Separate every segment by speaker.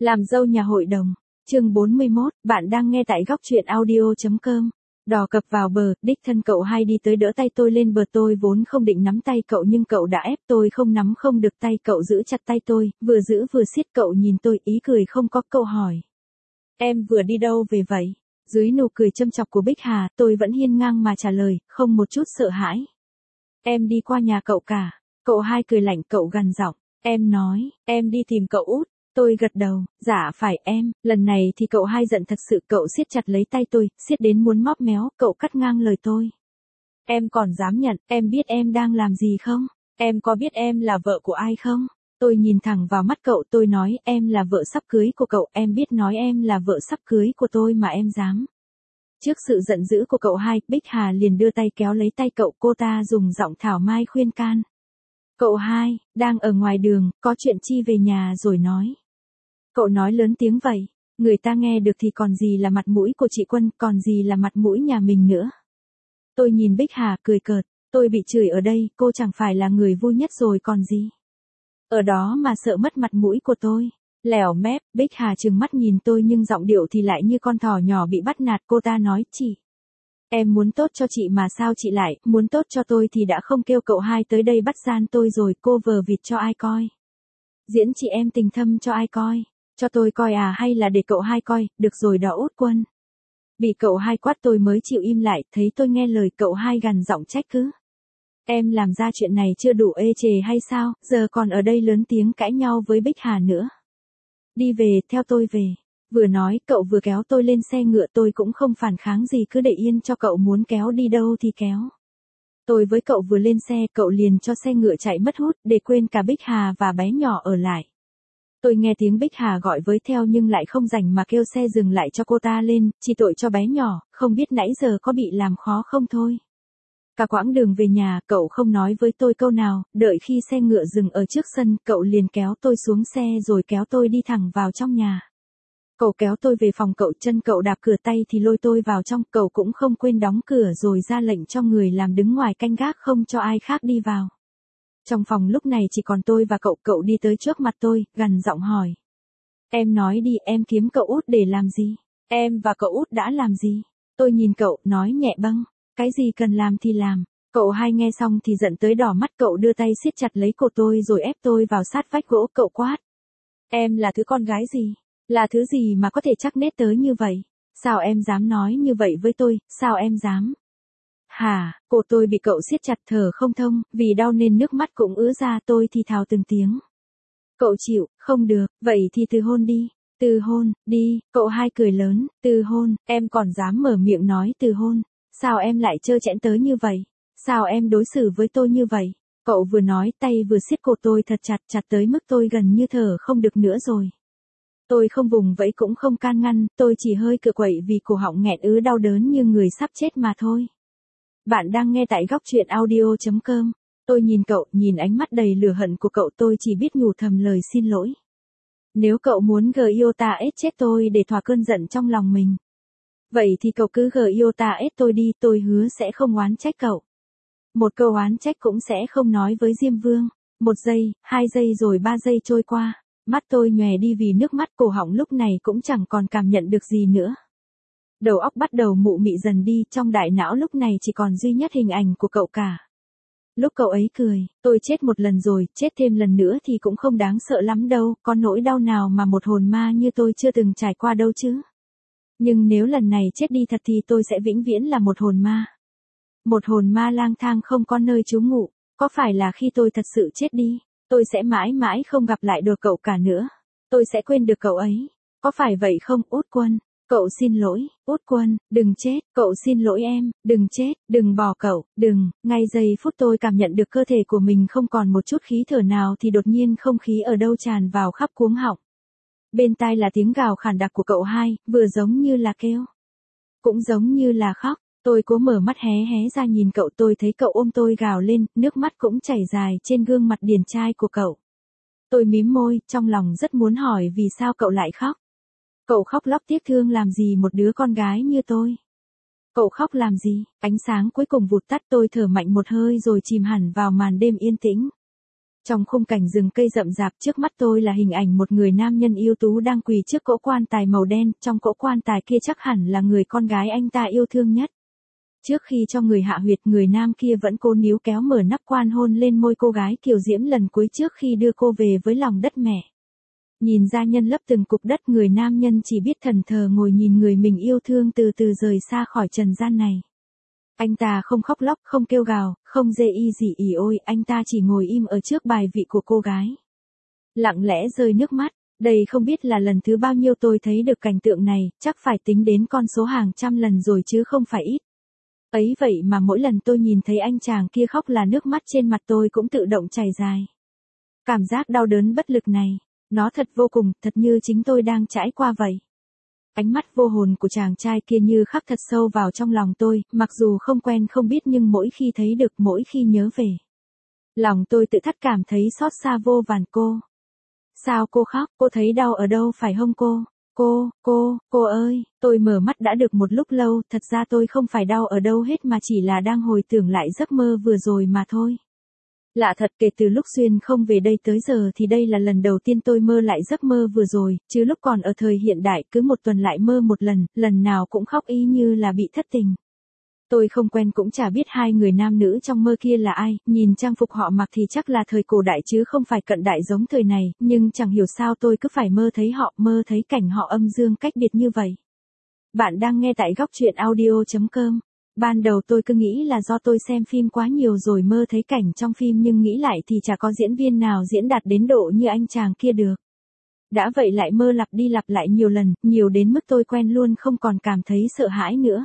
Speaker 1: Làm dâu nhà hội đồng. Chương 41, bạn đang nghe tại góc truyện audio.com. Đò cập vào bờ, đích thân cậu hai đi tới đỡ tay tôi lên bờ, tôi vốn không định nắm tay cậu nhưng cậu đã ép tôi không nắm không được tay cậu giữ chặt tay tôi, vừa giữ vừa siết. Cậu nhìn tôi ý cười không có, cậu hỏi. Em vừa đi đâu về vậy? Dưới nụ cười châm chọc của Bích Hà, tôi vẫn hiên ngang mà trả lời, không một chút sợ hãi. Em đi qua nhà cậu cả. Cậu hai cười lạnh, cậu gằn giọng. Em nói, em đi tìm cậu út. Tôi gật đầu, dạ phải em. Lần này thì cậu hai giận thật sự, cậu siết chặt lấy tay tôi, siết đến muốn móp méo. Cậu cắt ngang lời tôi. Em còn dám nhận, em biết em đang làm gì không? Em có biết em là vợ của ai không? Tôi nhìn thẳng vào mắt cậu, tôi nói em là vợ sắp cưới của cậu. Em biết nói em là vợ sắp cưới của tôi mà em dám. Trước sự giận dữ của cậu hai, Bích Hà liền đưa tay kéo lấy tay cậu, cô ta dùng giọng thảo mai khuyên can. Cậu hai, đang ở ngoài đường, có chuyện chi về nhà rồi nói. Cậu nói lớn tiếng vậy, người ta nghe được thì còn gì là mặt mũi của chị Quân, còn gì là mặt mũi nhà mình nữa. Tôi nhìn Bích Hà cười cợt, tôi bị chửi ở đây, cô chẳng phải là người vui nhất rồi còn gì. Ở đó mà sợ mất mặt mũi của tôi. Lèo mép, Bích Hà trừng mắt nhìn tôi nhưng giọng điệu thì lại như con thỏ nhỏ bị bắt nạt. Cô ta nói, chị. Em muốn tốt cho chị mà sao chị lại, muốn tốt cho tôi thì đã không kêu cậu hai tới đây bắt gian tôi rồi, cô vờ vịt cho ai coi. Diễn chị em tình thâm cho ai coi. Cho tôi coi à hay là để cậu hai coi, được rồi đó Út Quân. Bị cậu hai quát tôi mới chịu im lại, thấy tôi nghe lời cậu hai gằn giọng trách cứ. Em làm ra chuyện này chưa đủ ê chề hay sao, giờ còn ở đây lớn tiếng cãi nhau với Bích Hà nữa. Đi về, theo tôi về. Vừa nói, cậu vừa kéo tôi lên xe ngựa, tôi cũng không phản kháng gì, cứ để yên cho cậu muốn kéo đi đâu thì kéo. Tôi với cậu vừa lên xe, cậu liền cho xe ngựa chạy mất hút, để quên cả Bích Hà và bé nhỏ ở lại. Tôi nghe tiếng Bích Hà gọi với theo nhưng lại không rảnh mà kêu xe dừng lại cho cô ta lên, chỉ tội cho bé nhỏ, không biết nãy giờ có bị làm khó không thôi. Cả quãng đường về nhà, cậu không nói với tôi câu nào, đợi khi xe ngựa dừng ở trước sân, cậu liền kéo tôi xuống xe rồi kéo tôi đi thẳng vào trong nhà. Cậu kéo tôi về phòng cậu, chân cậu đạp cửa tay thì lôi tôi vào trong, cậu cũng không quên đóng cửa rồi ra lệnh cho người làm đứng ngoài canh gác không cho ai khác đi vào. Trong phòng lúc này chỉ còn tôi và cậu đi tới trước mặt tôi, gằn giọng hỏi. Em nói đi, em kiếm cậu út để làm gì? Em và cậu út đã làm gì? Tôi nhìn cậu, nói nhẹ bâng. Cái gì cần làm thì làm. Cậu hai nghe xong thì giận tới đỏ mắt, cậu đưa tay siết chặt lấy cổ tôi rồi ép tôi vào sát vách gỗ. Cậu quát. Em là thứ con gái gì? Là thứ gì mà có thể chắc nết tới như vậy? Sao em dám nói như vậy với tôi, sao em dám? Hả, cổ tôi bị cậu siết chặt thở không thông, vì đau nên nước mắt cũng ứa ra. Tôi thì thào từng tiếng. Cậu chịu, không được, vậy thì từ hôn đi. Từ hôn, đi, cậu hai cười lớn, từ hôn, em còn dám mở miệng nói từ hôn. Sao em lại trơ trẽn tới như vậy? Sao em đối xử với tôi như vậy? Cậu vừa nói tay vừa siết cổ tôi thật chặt tới mức tôi gần như thở không được nữa rồi. Tôi không vùng vẫy cũng không can ngăn, tôi chỉ hơi cựa quậy vì cổ họng nghẹn ứ đau đớn như người sắp chết mà thôi. Bạn đang nghe tại góc truyện audio.com. Tôi nhìn cậu, nhìn ánh mắt đầy lửa hận của cậu, tôi chỉ biết nhủ thầm lời xin lỗi. Nếu cậu muốn Giota chết tôi để thỏa cơn giận trong lòng mình. Vậy thì cậu cứ Giota tôi đi, tôi hứa sẽ không oán trách cậu. Một câu oán trách cũng sẽ không nói với Diêm Vương. 1 giây, 2 giây rồi 3 giây trôi qua. Mắt tôi nhòe đi vì nước mắt, cổ họng lúc này cũng chẳng còn cảm nhận được gì nữa. Đầu óc bắt đầu mụ mị dần đi, trong đại não lúc này chỉ còn duy nhất hình ảnh của cậu cả. Lúc cậu ấy cười, tôi chết một lần rồi, chết thêm lần nữa thì cũng không đáng sợ lắm đâu, có nỗi đau nào mà một hồn ma như tôi chưa từng trải qua đâu chứ. Nhưng nếu lần này chết đi thật thì tôi sẽ vĩnh viễn là một hồn ma. Một hồn ma lang thang không có nơi trú ngụ, có phải là khi tôi thật sự chết đi, tôi sẽ mãi mãi không gặp lại được cậu cả nữa. Tôi sẽ quên được cậu ấy, có phải vậy không Út Quân? Cậu xin lỗi, Út Quân, đừng chết, cậu xin lỗi em, đừng chết, đừng bỏ cậu, đừng. Ngay giây phút tôi cảm nhận được cơ thể của mình không còn một chút khí thở nào thì đột nhiên không khí ở đâu tràn vào khắp cuống họng. Bên tai là tiếng gào khản đặc của cậu hai, vừa giống như là kêu, cũng giống như là khóc. Tôi cố mở mắt hé hé ra nhìn cậu, tôi thấy cậu ôm tôi gào lên, nước mắt cũng chảy dài trên gương mặt điển trai của cậu. Tôi mím môi, trong lòng rất muốn hỏi vì sao cậu lại khóc. Cậu khóc lóc tiếc thương làm gì một đứa con gái như tôi? Cậu khóc làm gì? Ánh sáng cuối cùng vụt tắt, tôi thở mạnh một hơi rồi chìm hẳn vào màn đêm yên tĩnh. Trong khung cảnh rừng cây rậm rạp trước mắt tôi là hình ảnh một người nam nhân ưu tú đang quỳ trước cỗ quan tài màu đen, trong cỗ quan tài kia chắc hẳn là người con gái anh ta yêu thương nhất. Trước khi cho người hạ huyệt, người nam kia vẫn cố níu kéo mở nắp quan hôn lên môi cô gái kiều diễm lần cuối trước khi đưa cô về với lòng đất mẹ. Nhìn gia nhân lấp từng cục đất, người nam nhân chỉ biết thẫn thờ ngồi nhìn người mình yêu thương từ từ rời xa khỏi trần gian này. Anh ta không khóc lóc, không kêu gào, không dê y gì ỉ ôi, anh ta chỉ ngồi im ở trước bài vị của cô gái. Lặng lẽ rơi nước mắt, đây không biết là lần thứ bao nhiêu tôi thấy được cảnh tượng này, chắc phải tính đến con số hàng trăm lần rồi chứ không phải ít. Ấy vậy mà mỗi lần tôi nhìn thấy anh chàng kia khóc là nước mắt trên mặt tôi cũng tự động chảy dài. Cảm giác đau đớn bất lực này, nó thật vô cùng, thật như chính tôi đang trải qua vậy. Ánh mắt vô hồn của chàng trai kia như khắc thật sâu vào trong lòng tôi, mặc dù không quen không biết nhưng mỗi khi thấy được, mỗi khi nhớ về. Lòng tôi tự thắt cảm thấy xót xa vô vàn. Cô. Sao cô khóc, cô thấy đau ở đâu phải không cô? Cô ơi, tôi mở mắt đã được một lúc lâu, thật ra tôi không phải đau ở đâu hết mà chỉ là đang hồi tưởng lại giấc mơ vừa rồi mà thôi. Lạ thật, kể từ lúc Xuyên không về đây tới giờ thì đây là lần đầu tiên tôi mơ lại giấc mơ vừa rồi, chứ lúc còn ở thời hiện đại cứ một tuần lại mơ một lần, lần nào cũng khóc y như là bị thất tình. Tôi không quen cũng chả biết hai người nam nữ trong mơ kia là ai, nhìn trang phục họ mặc thì chắc là thời cổ đại chứ không phải cận đại giống thời này, nhưng chẳng hiểu sao tôi cứ phải mơ thấy họ, mơ thấy cảnh họ âm dương cách biệt như vậy. Bạn đang nghe tại góc truyện audio.com. Ban đầu tôi cứ nghĩ là do tôi xem phim quá nhiều rồi mơ thấy cảnh trong phim, nhưng nghĩ lại thì chả có diễn viên nào diễn đạt đến độ như anh chàng kia được. Đã vậy lại mơ lặp đi lặp lại nhiều lần, nhiều đến mức tôi quen luôn không còn cảm thấy sợ hãi nữa.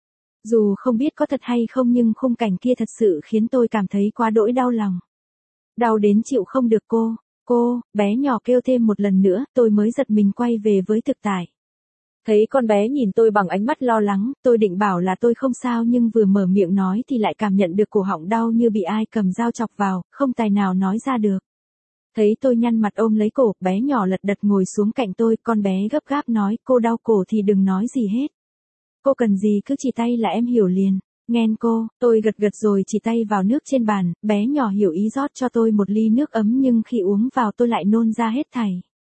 Speaker 1: Dù không biết có thật hay không nhưng khung cảnh kia thật sự khiến tôi cảm thấy quá đỗi đau lòng. Đau đến chịu không được. Cô, bé nhỏ kêu thêm một lần nữa, tôi mới giật mình quay về với thực tại. Thấy con bé nhìn tôi bằng ánh mắt lo lắng, tôi định bảo là tôi không sao nhưng vừa mở miệng nói thì lại cảm nhận được cổ họng đau như bị ai cầm dao chọc vào, không tài nào nói ra được. Thấy tôi nhăn mặt ôm lấy cổ, bé nhỏ lật đật ngồi xuống cạnh tôi, con bé gấp gáp nói, cô đau cổ thì đừng nói gì hết. Cô cần gì cứ chỉ tay là em hiểu liền. Nghen cô, tôi gật gật rồi chỉ tay vào nước trên bàn, bé nhỏ hiểu ý rót cho tôi một ly nước ấm nhưng khi uống vào tôi lại nôn ra hết thảy.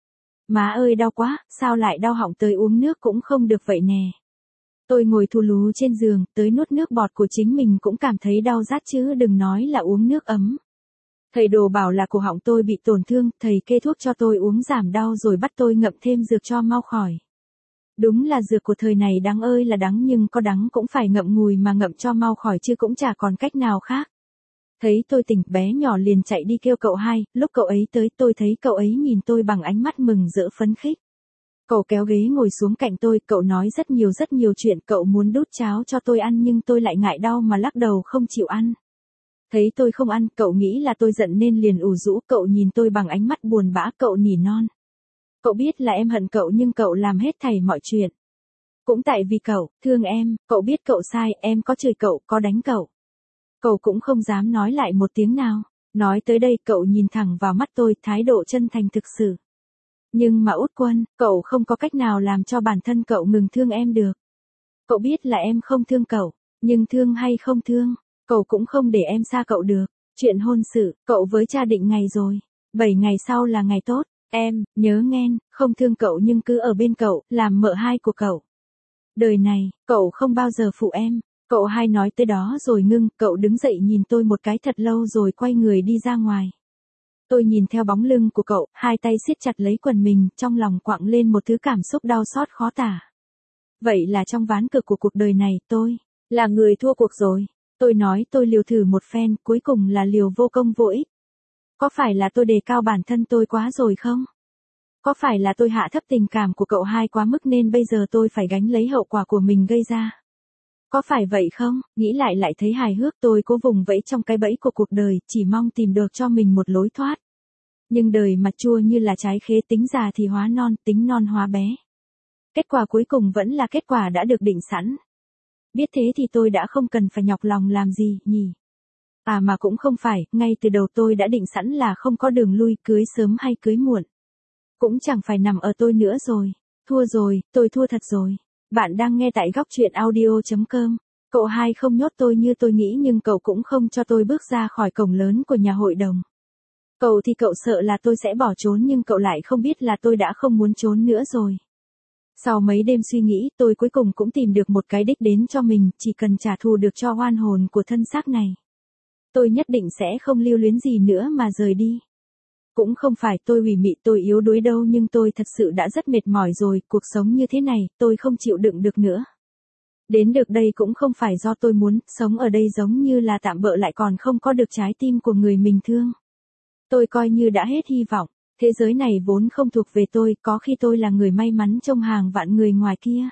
Speaker 1: Má ơi đau quá, sao lại đau họng tới uống nước cũng không được vậy nè. Tôi ngồi thù lù trên giường, tới nuốt nước bọt của chính mình cũng cảm thấy đau rát chứ đừng nói là uống nước ấm. Thầy đồ bảo là cổ họng tôi bị tổn thương, thầy kê thuốc cho tôi uống giảm đau rồi bắt tôi ngậm thêm dược cho mau khỏi. Đúng là dược của thời này đắng ơi là đắng, nhưng có đắng cũng phải ngậm ngùi mà ngậm cho mau khỏi chứ cũng chả còn cách nào khác. Thấy tôi tỉnh, bé nhỏ liền chạy đi kêu cậu hai, lúc cậu ấy tới tôi thấy cậu ấy nhìn tôi bằng ánh mắt mừng rỡ phấn khích. Cậu kéo ghế ngồi xuống cạnh tôi, cậu nói rất nhiều chuyện, cậu muốn đút cháo cho tôi ăn nhưng tôi lại ngại đau mà lắc đầu không chịu ăn. Thấy tôi không ăn, cậu nghĩ là tôi giận nên liền ủ rũ, cậu nhìn tôi bằng ánh mắt buồn bã, cậu nỉ non. Cậu biết là em hận cậu nhưng cậu làm hết thảy mọi chuyện. Cũng tại vì cậu, thương em, cậu biết cậu sai, em có chửi cậu, có đánh cậu. Cậu cũng không dám nói lại một tiếng nào. Nói tới đây cậu nhìn thẳng vào mắt tôi, thái độ chân thành thực sự. Nhưng mà Út Quân, cậu không có cách nào làm cho bản thân cậu ngừng thương em được. Cậu biết là em không thương cậu, nhưng thương hay không thương, cậu cũng không để em xa cậu được. Chuyện hôn sự, cậu với cha định ngày rồi. 7 ngày sau là ngày tốt. Em, nhớ nghen, không thương cậu nhưng cứ ở bên cậu, làm mợ hai của cậu. Đời này, cậu không bao giờ phụ em. Cậu hai nói tới đó rồi ngưng, cậu đứng dậy nhìn tôi một cái thật lâu rồi quay người đi ra ngoài. Tôi nhìn theo bóng lưng của cậu, hai tay siết chặt lấy quần mình, trong lòng quặn lên một thứ cảm xúc đau xót khó tả. Vậy là trong ván cược của cuộc đời này, tôi là người thua cuộc rồi. Tôi nói tôi liều thử một phen, cuối cùng là liều vô công vô ích. Có phải là tôi đề cao bản thân tôi quá rồi không? Có phải là tôi hạ thấp tình cảm của cậu hai quá mức nên bây giờ tôi phải gánh lấy hậu quả của mình gây ra? Có phải vậy không? Nghĩ lại thấy hài hước, tôi cố vùng vẫy trong cái bẫy của cuộc đời, chỉ mong tìm được cho mình một lối thoát. Nhưng đời mà chua như là trái khế, tính già thì hóa non, tính non hóa bé. Kết quả cuối cùng vẫn là kết quả đã được định sẵn. Biết thế thì tôi đã không cần phải nhọc lòng làm gì, nhỉ? À mà cũng không phải, ngay từ đầu tôi đã định sẵn là không có đường lui, cưới sớm hay cưới muộn. Cũng chẳng phải nằm ở tôi nữa rồi. Thua rồi, tôi thua thật rồi. Bạn đang nghe tại góc truyện audio.com. Cậu hai không nhốt tôi như tôi nghĩ nhưng cậu cũng không cho tôi bước ra khỏi cổng lớn của nhà hội đồng. Cậu thì cậu sợ là tôi sẽ bỏ trốn nhưng cậu lại không biết là tôi đã không muốn trốn nữa rồi. Sau mấy đêm suy nghĩ, tôi cuối cùng cũng tìm được một cái đích đến cho mình, chỉ cần trả thù được cho oan hồn của thân xác này. Tôi nhất định sẽ không lưu luyến gì nữa mà rời đi. Cũng không phải tôi ủy mị tôi yếu đuối đâu nhưng tôi thật sự đã rất mệt mỏi rồi, cuộc sống như thế này, tôi không chịu đựng được nữa. Đến được đây cũng không phải do tôi muốn, sống ở đây giống như là tạm bợ lại còn không có được trái tim của người mình thương. Tôi coi như đã hết hy vọng, thế giới này vốn không thuộc về tôi, có khi tôi là người may mắn trong hàng vạn người ngoài kia.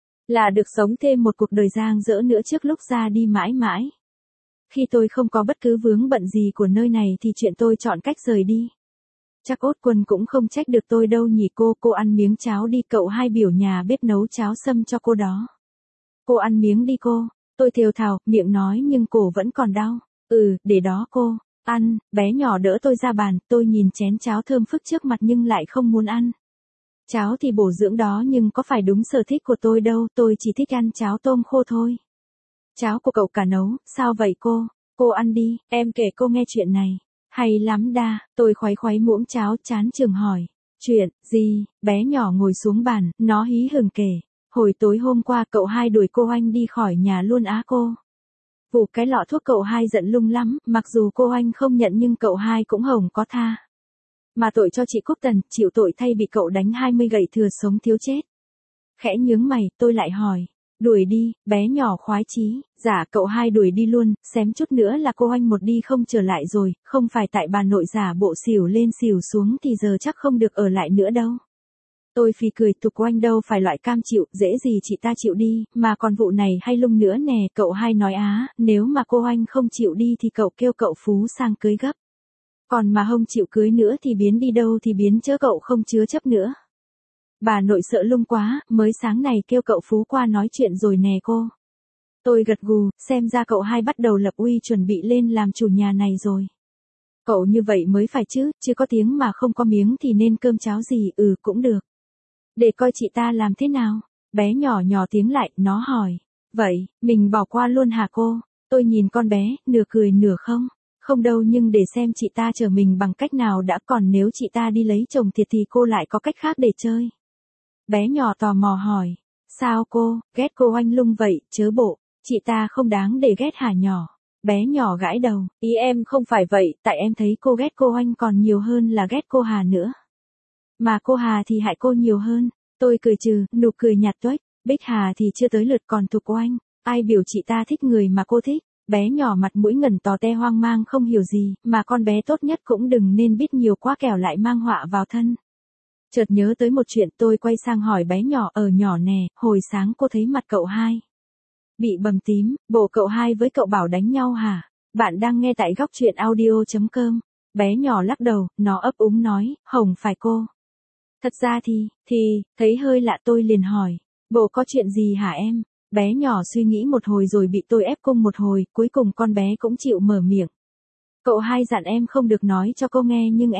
Speaker 1: Là được sống thêm một cuộc đời dang dở nữa trước lúc ra đi mãi mãi. Khi tôi không có bất cứ vướng bận gì của nơi này thì chuyện tôi chọn cách rời đi. Chắc Ốt Quân cũng không trách được tôi đâu nhỉ cô ăn miếng cháo đi cậu hai biểu nhà bếp nấu cháo sâm cho cô đó. Cô ăn miếng đi cô, tôi thều thào, miệng nói nhưng cổ vẫn còn đau. Để đó cô, ăn, bé nhỏ đỡ tôi ra bàn, tôi nhìn chén cháo thơm phức trước mặt nhưng lại không muốn ăn. Cháo thì bổ dưỡng đó nhưng có phải đúng sở thích của tôi đâu, tôi chỉ thích ăn cháo tôm khô thôi. Cháo của cậu cả nấu, sao vậy cô ăn đi, em kể cô nghe chuyện này. Hay lắm đa, tôi khuấy muỗng cháo chán chường hỏi. Chuyện, gì, bé nhỏ ngồi xuống bàn, nó hí hửng kể. Hồi tối hôm qua cậu hai đuổi cô Anh đi khỏi nhà luôn á cô. Vụ cái lọ thuốc cậu hai giận lung lắm, mặc dù cô Anh không nhận nhưng cậu hai cũng hồng có tha. Mà tội cho chị Cúc Tần, chịu tội thay bị cậu đánh 20 gậy thừa sống thiếu chết. Khẽ nhướng mày, tôi lại hỏi. Đuổi đi, bé nhỏ khoái chí, dạ cậu hai đuổi đi luôn, xém chút nữa là cô Anh một đi không trở lại rồi, không phải tại bà nội giả bộ xỉu lên xỉu xuống thì giờ chắc không được ở lại nữa đâu. Tôi phì cười tục cô Anh đâu phải loại cam chịu, dễ gì chị ta chịu đi, mà còn vụ này hay lung nữa nè, cậu hai nói nếu mà cô Anh không chịu đi thì cậu kêu cậu Phú sang cưới gấp. Còn mà không chịu cưới nữa thì biến đi đâu thì biến chớ cậu không chứa chấp nữa. Bà nội sợ lung quá, mới sáng này kêu cậu Phú qua nói chuyện rồi nè cô. Tôi gật gù, xem ra cậu hai bắt đầu lập uy chuẩn bị lên làm chủ nhà này rồi. Cậu như vậy mới phải chứ có tiếng mà không có miếng thì nên cơm cháo gì, cũng được. Để coi chị ta làm thế nào. Bé nhỏ nhỏ tiếng lại, nó hỏi. Vậy, mình bỏ qua luôn hả cô? Tôi nhìn con bé, nửa cười nửa không. Không đâu nhưng để xem chị ta chờ mình bằng cách nào đã, còn nếu chị ta đi lấy chồng thiệt thì cô lại có cách khác để chơi. Bé nhỏ tò mò hỏi. Sao cô, ghét cô Anh lung vậy, chớ bộ, chị ta không đáng để ghét hả nhỏ? Bé nhỏ gãi đầu, ý em không phải vậy, tại em thấy cô ghét cô Anh còn nhiều hơn là ghét cô Hà nữa. Mà cô Hà thì hại cô nhiều hơn. Tôi cười trừ, nụ cười nhạt tuếch. Bích Hà thì chưa tới lượt còn thuộc cô Anh. Ai biểu chị ta thích người mà cô thích. Bé nhỏ mặt mũi ngẩn tò te hoang mang không hiểu gì, mà con bé tốt nhất cũng đừng nên biết nhiều quá kẻo lại mang họa vào thân. Chợt nhớ tới một chuyện, tôi quay sang hỏi bé nhỏ, nhỏ nè, hồi sáng cô thấy mặt cậu hai bị bầm tím, bộ cậu hai với cậu Bảo đánh nhau hả? Bạn đang nghe tại góc truyện audio.com. Bé nhỏ lắc đầu, nó ấp úng nói, không phải cô. Thật ra thì, thấy hơi lạ tôi liền hỏi, bộ có chuyện gì hả em? Bé nhỏ suy nghĩ một hồi rồi bị tôi ép cung một hồi, cuối cùng con bé cũng chịu mở miệng. Cậu hai dặn em không được nói cho cô nghe nhưng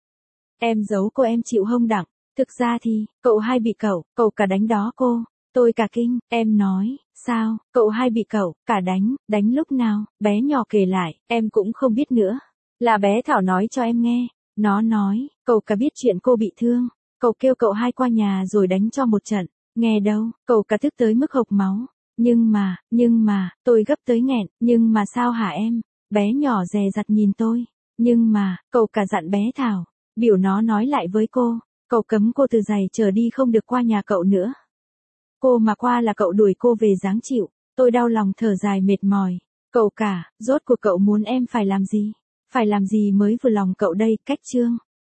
Speaker 1: em giấu cô em chịu hông đặng. Thực ra thì, cậu hai bị cậu cả đánh đó cô. Tôi cả kinh, em nói, sao, cậu hai bị cậu cả đánh lúc nào? Bé nhỏ kể lại, em cũng không biết nữa. Là bé Thảo nói cho em nghe. Nó nói, cậu cả biết chuyện cô bị thương. Cậu kêu cậu hai qua nhà rồi đánh cho một trận. Nghe đâu, cậu cả tức tới mức hộc máu. Nhưng mà, tôi gấp tới nghẹn, nhưng mà sao hả em? Bé nhỏ dè dặt nhìn tôi. Nhưng mà, cậu cả dặn bé Thảo, biểu nó nói lại với cô, cậu cấm cô từ giày trở đi không được qua nhà cậu nữa. Cô mà qua là cậu đuổi cô về giáng chịu. Tôi đau lòng thở dài mệt mỏi. Cậu cả, rốt cuộc cậu muốn em phải làm gì? Phải làm gì mới vừa lòng cậu đây, cách chương.